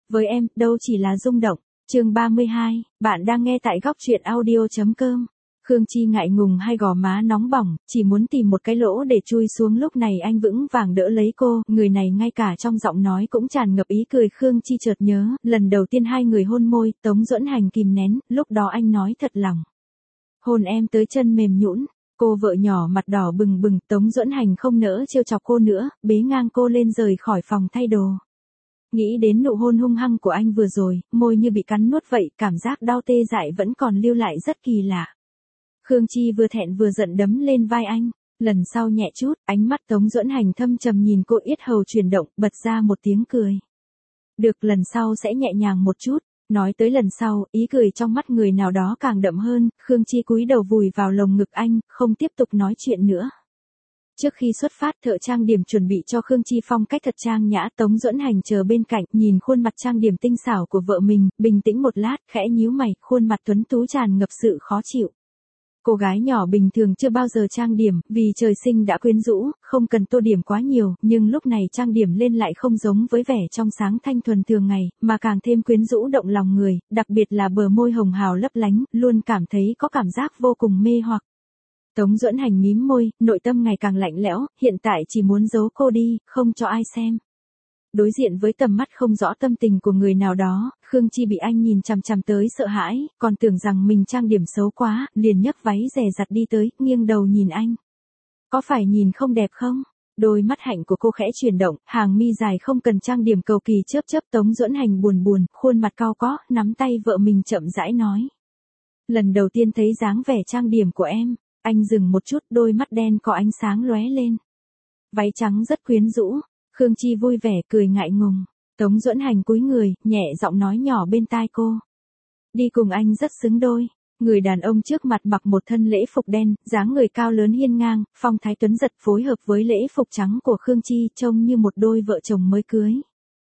Với em, đâu chỉ là rung động. Chương 32, bạn đang nghe tại góc truyện audio.com. Khương Chi ngại ngùng hai gò má nóng bỏng, chỉ muốn tìm một cái lỗ để chui xuống, lúc này anh vững vàng đỡ lấy cô, người này ngay cả trong giọng nói cũng tràn ngập ý cười. Khương Chi chợt nhớ, lần đầu tiên hai người hôn môi, Tống Duẫn Hành kìm nén, lúc đó anh nói thật lòng. Hôn em tới chân mềm nhũn. Cô vợ nhỏ mặt đỏ bừng bừng, Tống Duẫn Hành không nỡ trêu chọc cô nữa, bế ngang cô lên rời khỏi phòng thay đồ. Nghĩ đến nụ hôn hung hăng của anh vừa rồi, môi như bị cắn nuốt vậy, cảm giác đau tê dại vẫn còn lưu lại rất kỳ lạ. Khương Chi vừa thẹn vừa giận đấm lên vai anh, lần sau nhẹ chút, ánh mắt Tống Duẫn Hành thâm trầm nhìn cô, yết hầu chuyển động, bật ra một tiếng cười. Được, lần sau sẽ nhẹ nhàng một chút. Nói tới lần sau, ý cười trong mắt người nào đó càng đậm hơn, Khương Chi cúi đầu vùi vào lồng ngực anh, không tiếp tục nói chuyện nữa. Trước khi xuất phát, thợ trang điểm chuẩn bị cho Khương Chi phong cách thật trang nhã. Tống Duẫn Hành chờ bên cạnh, nhìn khuôn mặt trang điểm tinh xảo của vợ mình, bình tĩnh một lát, khẽ nhíu mày, khuôn mặt tuấn tú tràn ngập sự khó chịu. Cô gái nhỏ bình thường chưa bao giờ trang điểm, vì trời sinh đã quyến rũ, không cần tô điểm quá nhiều, nhưng lúc này trang điểm lên lại không giống với vẻ trong sáng thanh thuần thường ngày, mà càng thêm quyến rũ động lòng người, đặc biệt là bờ môi hồng hào lấp lánh, luôn cảm thấy có cảm giác vô cùng mê hoặc. Tống Duẫn Hành mím môi, nội tâm ngày càng lạnh lẽo, hiện tại chỉ muốn giấu cô đi, không cho ai xem. Đối diện với tầm mắt không rõ tâm tình của người nào đó, Khương Chi bị anh nhìn chằm chằm tới sợ hãi, còn tưởng rằng mình trang điểm xấu quá, liền nhấc váy dè dặt đi tới, nghiêng đầu nhìn anh. Có phải nhìn không đẹp không? Đôi mắt hạnh của cô khẽ chuyển động, hàng mi dài không cần trang điểm cầu kỳ chớp chớp. Tống Duẫn Hành buồn buồn, khuôn mặt cau có, nắm tay vợ mình chậm rãi nói. Lần đầu tiên thấy dáng vẻ trang điểm của em. Anh dừng một chút, đôi mắt đen có ánh sáng lóe lên. Váy trắng rất quyến rũ. Khương Chi vui vẻ cười ngại ngùng. Tống Duẫn Hành cúi người, nhẹ giọng nói nhỏ bên tai cô. Đi cùng anh rất xứng đôi. Người đàn ông trước mặt mặc một thân lễ phục đen, dáng người cao lớn hiên ngang, phong thái tuấn giật phối hợp với lễ phục trắng của Khương Chi, trông như một đôi vợ chồng mới cưới.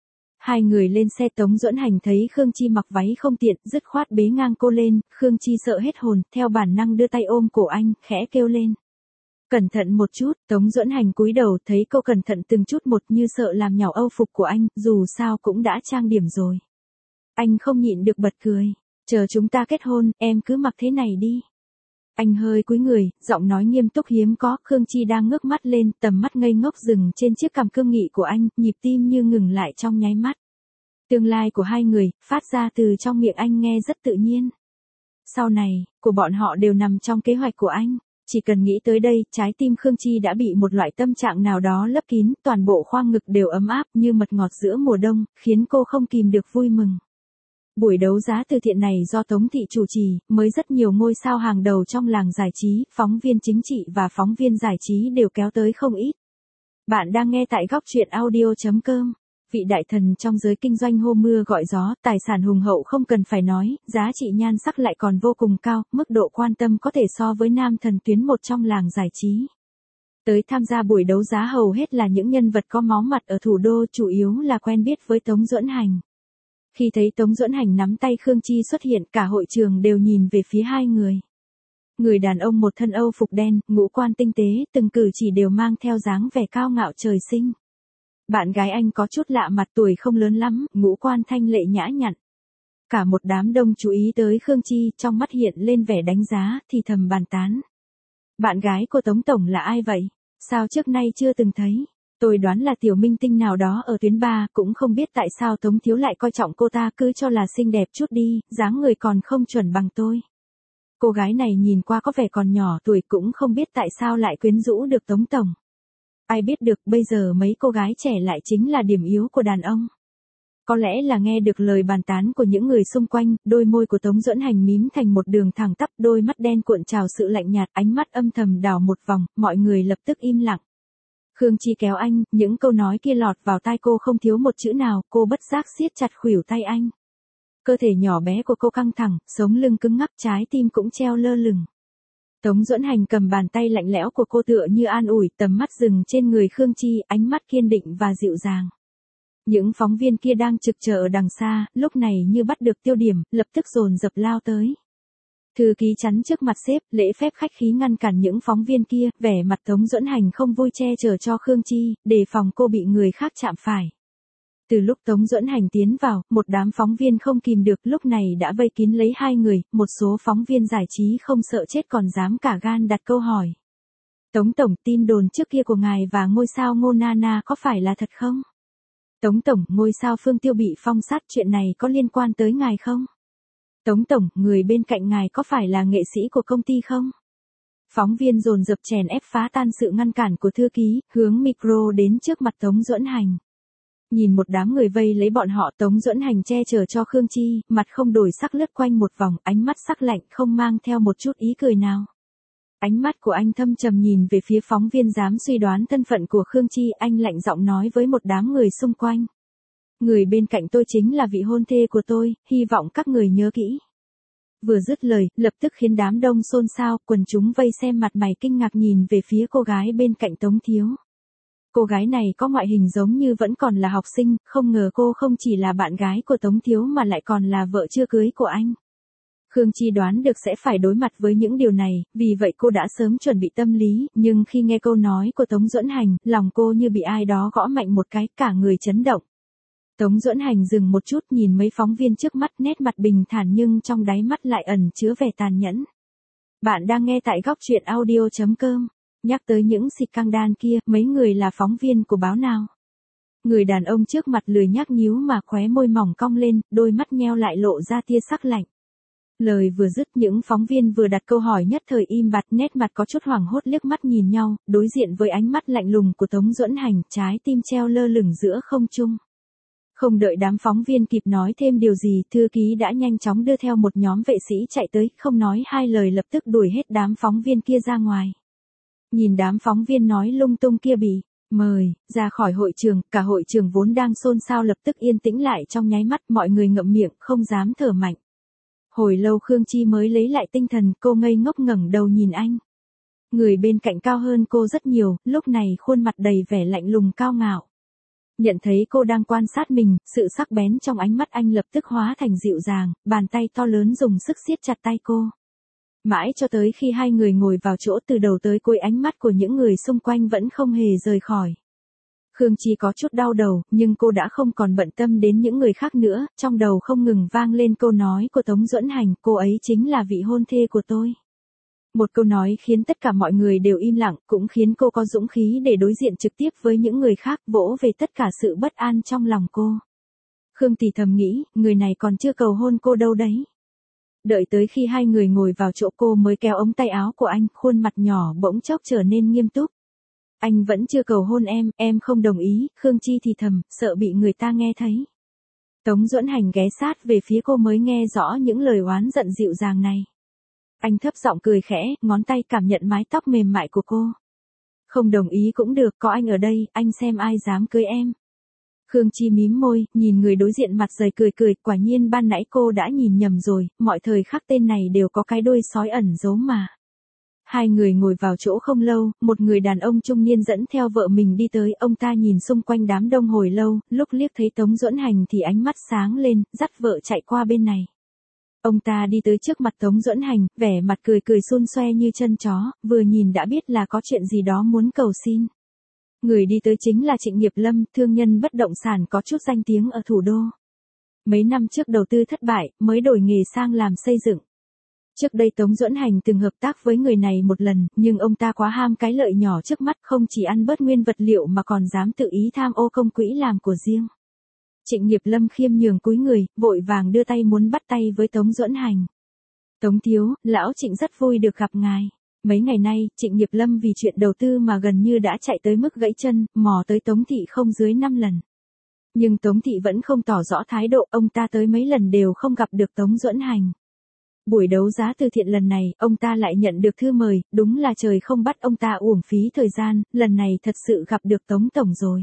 Hai người lên xe. Tống Duẫn Hành thấy Khương Chi mặc váy không tiện, dứt khoát bế ngang cô lên. Khương Chi sợ hết hồn, theo bản năng đưa tay ôm cổ anh, khẽ kêu lên. Cẩn thận một chút. Tống Duẫn Hành cúi đầu, thấy cô cẩn thận từng chút một, như sợ làm nhàu âu phục của anh, dù sao cũng đã trang điểm rồi. Anh không nhịn được bật cười. Chờ chúng ta kết hôn, em cứ mặc thế này đi. Anh hơi cúi người, giọng nói nghiêm túc hiếm có. Khương Chi đang ngước mắt lên, tầm mắt ngây ngốc dừng trên chiếc cằm cương nghị của anh, nhịp tim như ngừng lại trong nháy mắt. Tương lai của hai người, phát ra từ trong miệng anh nghe rất tự nhiên. Sau này, của bọn họ đều nằm trong kế hoạch của anh. Chỉ cần nghĩ tới đây, trái tim Khương Chi đã bị một loại tâm trạng nào đó lấp kín, toàn bộ khoang ngực đều ấm áp như mật ngọt giữa mùa đông, khiến cô không kìm được vui mừng. Buổi đấu giá từ thiện này do Tống Thị chủ trì, mới rất nhiều ngôi sao hàng đầu trong làng giải trí, phóng viên chính trị và phóng viên giải trí đều kéo tới không ít. Bạn đang nghe tại góc truyện audio.com. Vị đại thần trong giới kinh doanh hô mưa gọi gió, tài sản hùng hậu không cần phải nói, giá trị nhan sắc lại còn vô cùng cao, mức độ quan tâm có thể so với nam thần tuyến một trong làng giải trí. Tới tham gia buổi đấu giá hầu hết là những nhân vật có máu mặt ở thủ đô, chủ yếu là quen biết với Tống Duẫn Hành. Khi thấy Tống Duẫn Hành nắm tay Khương Chi xuất hiện, cả hội trường đều nhìn về phía hai người. Người đàn ông một thân âu phục đen, ngũ quan tinh tế, từng cử chỉ đều mang theo dáng vẻ cao ngạo trời sinh. Bạn gái anh có chút lạ mặt, tuổi không lớn lắm, ngũ quan thanh lệ nhã nhặn. Cả một đám đông chú ý tới Khương Chi, trong mắt hiện lên vẻ đánh giá, thì thầm bàn tán. Bạn gái của Tống Tổng là ai vậy? Sao trước nay chưa từng thấy? Tôi đoán là tiểu minh tinh nào đó ở tuyến 3, cũng không biết tại sao Tống Thiếu lại coi trọng cô ta, cứ cho là xinh đẹp chút đi, dáng người còn không chuẩn bằng tôi. Cô gái này nhìn qua có vẻ còn nhỏ tuổi, cũng không biết tại sao lại quyến rũ được Tống Tổng. Ai biết được, bây giờ mấy cô gái trẻ lại chính là điểm yếu của đàn ông. Có lẽ là nghe được lời bàn tán của những người xung quanh, đôi môi của Tống Duẫn Hành mím thành một đường thẳng tắp, đôi mắt đen cuộn trào sự lạnh nhạt, ánh mắt âm thầm đảo một vòng, mọi người lập tức im lặng. Khương Chi kéo anh, những câu nói kia lọt vào tai cô không thiếu một chữ nào, cô bất giác siết chặt khuỷu tay anh. Cơ thể nhỏ bé của cô căng thẳng, sống lưng cứng ngắc, trái tim cũng treo lơ lửng. Tống Duẫn Hành cầm bàn tay lạnh lẽo của cô tựa như an ủi, tầm mắt dừng trên người Khương Chi, ánh mắt kiên định và dịu dàng. Những phóng viên kia đang trực chờ ở đằng xa, lúc này như bắt được tiêu điểm, lập tức dồn dập lao tới. Thư ký chắn trước mặt sếp, lễ phép khách khí ngăn cản những phóng viên kia, vẻ mặt Tống Duẫn Hành không vui che chở cho Khương Chi, đề phòng cô bị người khác chạm phải. Từ lúc Tống Duẫn Hành tiến vào, một đám phóng viên không kìm được lúc này đã vây kín lấy hai người, một số phóng viên giải trí không sợ chết còn dám cả gan đặt câu hỏi. Tống Tổng, tin đồn trước kia của ngài và ngôi sao Ngô Nana có phải là thật không? Tống Tổng, ngôi sao Phương Tiêu bị phong sát, chuyện này có liên quan tới ngài không? Tống Tổng, người bên cạnh ngài có phải là nghệ sĩ của công ty không? Phóng viên dồn dập chèn ép phá tan sự ngăn cản của thư ký, hướng micro đến trước mặt Tống Duẫn Hành. Nhìn một đám người vây lấy bọn họ, Tống Duẫn Hành che chở cho Khương Chi, mặt không đổi sắc lướt quanh một vòng, ánh mắt sắc lạnh không mang theo một chút ý cười nào. Ánh mắt của anh thâm trầm nhìn về phía phóng viên dám suy đoán thân phận của Khương Chi, anh lạnh giọng nói với một đám người xung quanh. Người bên cạnh tôi chính là vị hôn thê của tôi, hy vọng các người nhớ kỹ. Vừa dứt lời, lập tức khiến đám đông xôn xao, quần chúng vây xem mặt mày kinh ngạc nhìn về phía cô gái bên cạnh Tống Thiếu. Cô gái này có ngoại hình giống như vẫn còn là học sinh, không ngờ cô không chỉ là bạn gái của Tống Thiếu mà lại còn là vợ chưa cưới của anh. Khương Chi đoán được sẽ phải đối mặt với những điều này, vì vậy cô đã sớm chuẩn bị tâm lý, nhưng khi nghe câu nói của Tống Duẫn Hành, lòng cô như bị ai đó gõ mạnh một cái, cả người chấn động. Tống Duẫn Hành dừng một chút nhìn mấy phóng viên trước mắt, nét mặt bình thản nhưng trong đáy mắt lại ẩn chứa vẻ tàn nhẫn. Bạn đang nghe tại góc truyện audio.com. Nhắc tới những scandal kia, mấy người là phóng viên của báo nào? Người đàn ông trước mặt lười nhác nhíu mà khóe môi mỏng cong lên, đôi mắt nheo lại lộ ra tia sắc lạnh. Lời vừa dứt, những phóng viên vừa đặt câu hỏi nhất thời im bặt, nét mặt có chút hoảng hốt liếc mắt nhìn nhau, đối diện với ánh mắt lạnh lùng của Tống Duẫn Hành, trái tim treo lơ lửng giữa không trung. Không đợi đám phóng viên kịp nói thêm điều gì, thư ký đã nhanh chóng đưa theo một nhóm vệ sĩ chạy tới, không nói hai lời lập tức đuổi hết đám phóng viên kia ra ngoài. Nhìn đám phóng viên nói lung tung kia bị mời ra khỏi hội trường, cả hội trường vốn đang xôn xao lập tức yên tĩnh lại trong nháy mắt, mọi người ngậm miệng, không dám thở mạnh. Hồi lâu Khương Chi mới lấy lại tinh thần, cô ngây ngốc ngẩng đầu nhìn anh. Người bên cạnh cao hơn cô rất nhiều, lúc này khuôn mặt đầy vẻ lạnh lùng cao ngạo. Nhận thấy cô đang quan sát mình, sự sắc bén trong ánh mắt anh lập tức hóa thành dịu dàng, bàn tay to lớn dùng sức siết chặt tay cô. Mãi cho tới khi hai người ngồi vào chỗ, từ đầu tới cuối ánh mắt của những người xung quanh vẫn không hề rời khỏi. Khương Chi có chút đau đầu, nhưng cô đã không còn bận tâm đến những người khác nữa, trong đầu không ngừng vang lên câu nói của Tống Duẫn Hành, cô ấy chính là vị hôn thê của tôi. Một câu nói khiến tất cả mọi người đều im lặng, cũng khiến cô có dũng khí để đối diện trực tiếp với những người khác, vỗ về tất cả sự bất an trong lòng cô. Khương thì thầm nghĩ, người này còn chưa cầu hôn cô đâu đấy. Đợi tới khi hai người ngồi vào chỗ, cô mới kéo ống tay áo của anh, khuôn mặt nhỏ bỗng chốc trở nên nghiêm túc. Anh vẫn chưa cầu hôn em không đồng ý, Khương Chi thì thầm, sợ bị người ta nghe thấy. Tống Duẫn Hành ghé sát về phía cô mới nghe rõ những lời oán giận dịu dàng này. Anh thấp giọng cười khẽ, ngón tay cảm nhận mái tóc mềm mại của cô. Không đồng ý cũng được, có anh ở đây, anh xem ai dám cưới em. Khương Chi mím môi, nhìn người đối diện mặt dày cười, quả nhiên ban nãy cô đã nhìn nhầm rồi, mọi thời khắc tên này đều có cái đuôi sói ẩn giấu mà. Hai người ngồi vào chỗ không lâu, một người đàn ông trung niên dẫn theo vợ mình đi tới, ông ta nhìn xung quanh đám đông hồi lâu, lúc liếc thấy Tống Duẫn Hành thì ánh mắt sáng lên, dắt vợ chạy qua bên này. Ông ta đi tới trước mặt Tống Duẫn Hành, vẻ mặt cười xun xoe như chân chó, vừa nhìn đã biết là có chuyện gì đó muốn cầu xin. Người đi tới chính là Trịnh Nghiệp Lâm, thương nhân bất động sản có chút danh tiếng ở thủ đô. Mấy năm trước đầu tư thất bại, mới đổi nghề sang làm xây dựng. Trước đây Tống Duẫn Hành từng hợp tác với người này một lần, nhưng ông ta quá ham cái lợi nhỏ trước mắt, không chỉ ăn bớt nguyên vật liệu mà còn dám tự ý tham ô công quỹ làm của riêng. Trịnh Nghiệp Lâm khiêm nhường cúi người, vội vàng đưa tay muốn bắt tay với Tống Duẫn Hành. Tống thiếu, lão Trịnh rất vui được gặp ngài. Mấy ngày nay, Trịnh Nghiệp Lâm vì chuyện đầu tư mà gần như đã chạy tới mức gãy chân, mò tới Tống Thị không dưới 5 lần. Nhưng Tống Thị vẫn không tỏ rõ thái độ, ông ta tới mấy lần đều không gặp được Tống Duẫn Hành. Buổi đấu giá từ thiện lần này, ông ta lại nhận được thư mời, đúng là trời không bắt ông ta uổng phí thời gian, lần này thật sự gặp được Tống Tổng rồi.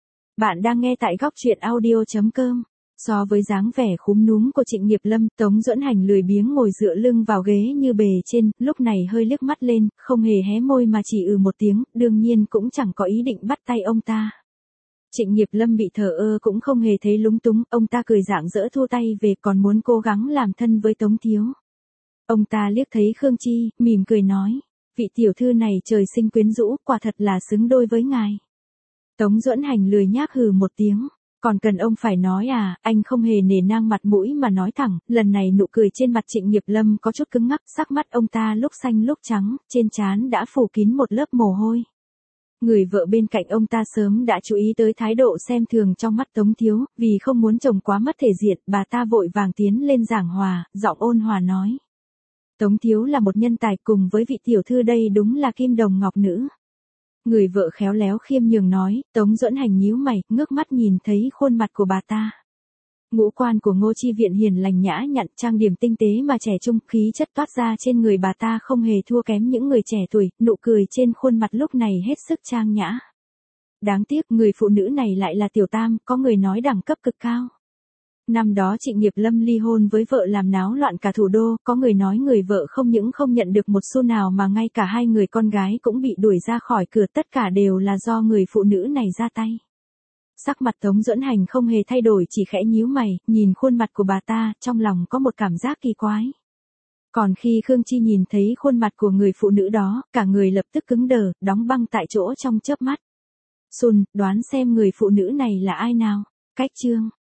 Bạn đang nghe tại góc truyện audio.com. So với dáng vẻ khúm núm của Trịnh Nghiệp Lâm, Tống Duẫn Hành lười biếng ngồi dựa lưng vào ghế như bề trên, lúc này hơi liếc mắt lên, không hề hé môi mà chỉ một tiếng, đương nhiên cũng chẳng có ý định bắt tay ông ta. Trịnh Nghiệp Lâm bị thờ ơ cũng không hề thấy lúng túng, ông ta cười rạng rỡ thua tay về, còn muốn cố gắng làm thân với Tống thiếu. Ông ta liếc thấy Khương Chi, mỉm cười nói, vị tiểu thư này trời sinh quyến rũ, quả thật là xứng đôi với ngài. Tống Duẫn Hành lười nhác hừ một tiếng, Còn cần ông phải nói à, anh không hề nể nang mặt mũi mà nói thẳng, lần này nụ cười trên mặt Trịnh Nghiệp Lâm có chút cứng ngắc, sắc mắt ông ta lúc xanh lúc trắng, trên trán đã phủ kín một lớp mồ hôi. Người vợ bên cạnh ông ta sớm đã chú ý tới thái độ xem thường trong mắt Tống Thiếu, vì không muốn chồng quá mất thể diện, bà ta vội vàng tiến lên giảng hòa, giọng ôn hòa nói. Tống Thiếu là một nhân tài, cùng với vị tiểu thư đây đúng là kim đồng ngọc nữ. Người vợ khéo léo khiêm nhường nói, Tống Duẫn Hành nhíu mày, ngước mắt nhìn thấy khuôn mặt của bà ta. Ngũ quan của Ngô Chi Viện hiền lành nhã nhặn, trang điểm tinh tế mà trẻ trung, khí chất toát ra trên người bà ta không hề thua kém những người trẻ tuổi, nụ cười trên khuôn mặt lúc này hết sức trang nhã. Đáng tiếc người phụ nữ này lại là tiểu tam, có người nói đẳng cấp cực cao. Năm đó Trịnh Nghiệp Lâm ly hôn với vợ làm náo loạn cả thủ đô, có người nói người vợ không những không nhận được một xu nào mà ngay cả hai người con gái cũng bị đuổi ra khỏi cửa, tất cả đều là do người phụ nữ này ra tay. Sắc mặt Tống Duẫn Hành không hề thay đổi, chỉ khẽ nhíu mày, nhìn khuôn mặt của bà ta, trong lòng có một cảm giác kỳ quái. Còn khi Khương Chi nhìn thấy khuôn mặt của người phụ nữ đó, cả người lập tức cứng đờ, đóng băng tại chỗ trong chớp mắt. Đoán xem người phụ nữ này là ai nào? Cách chương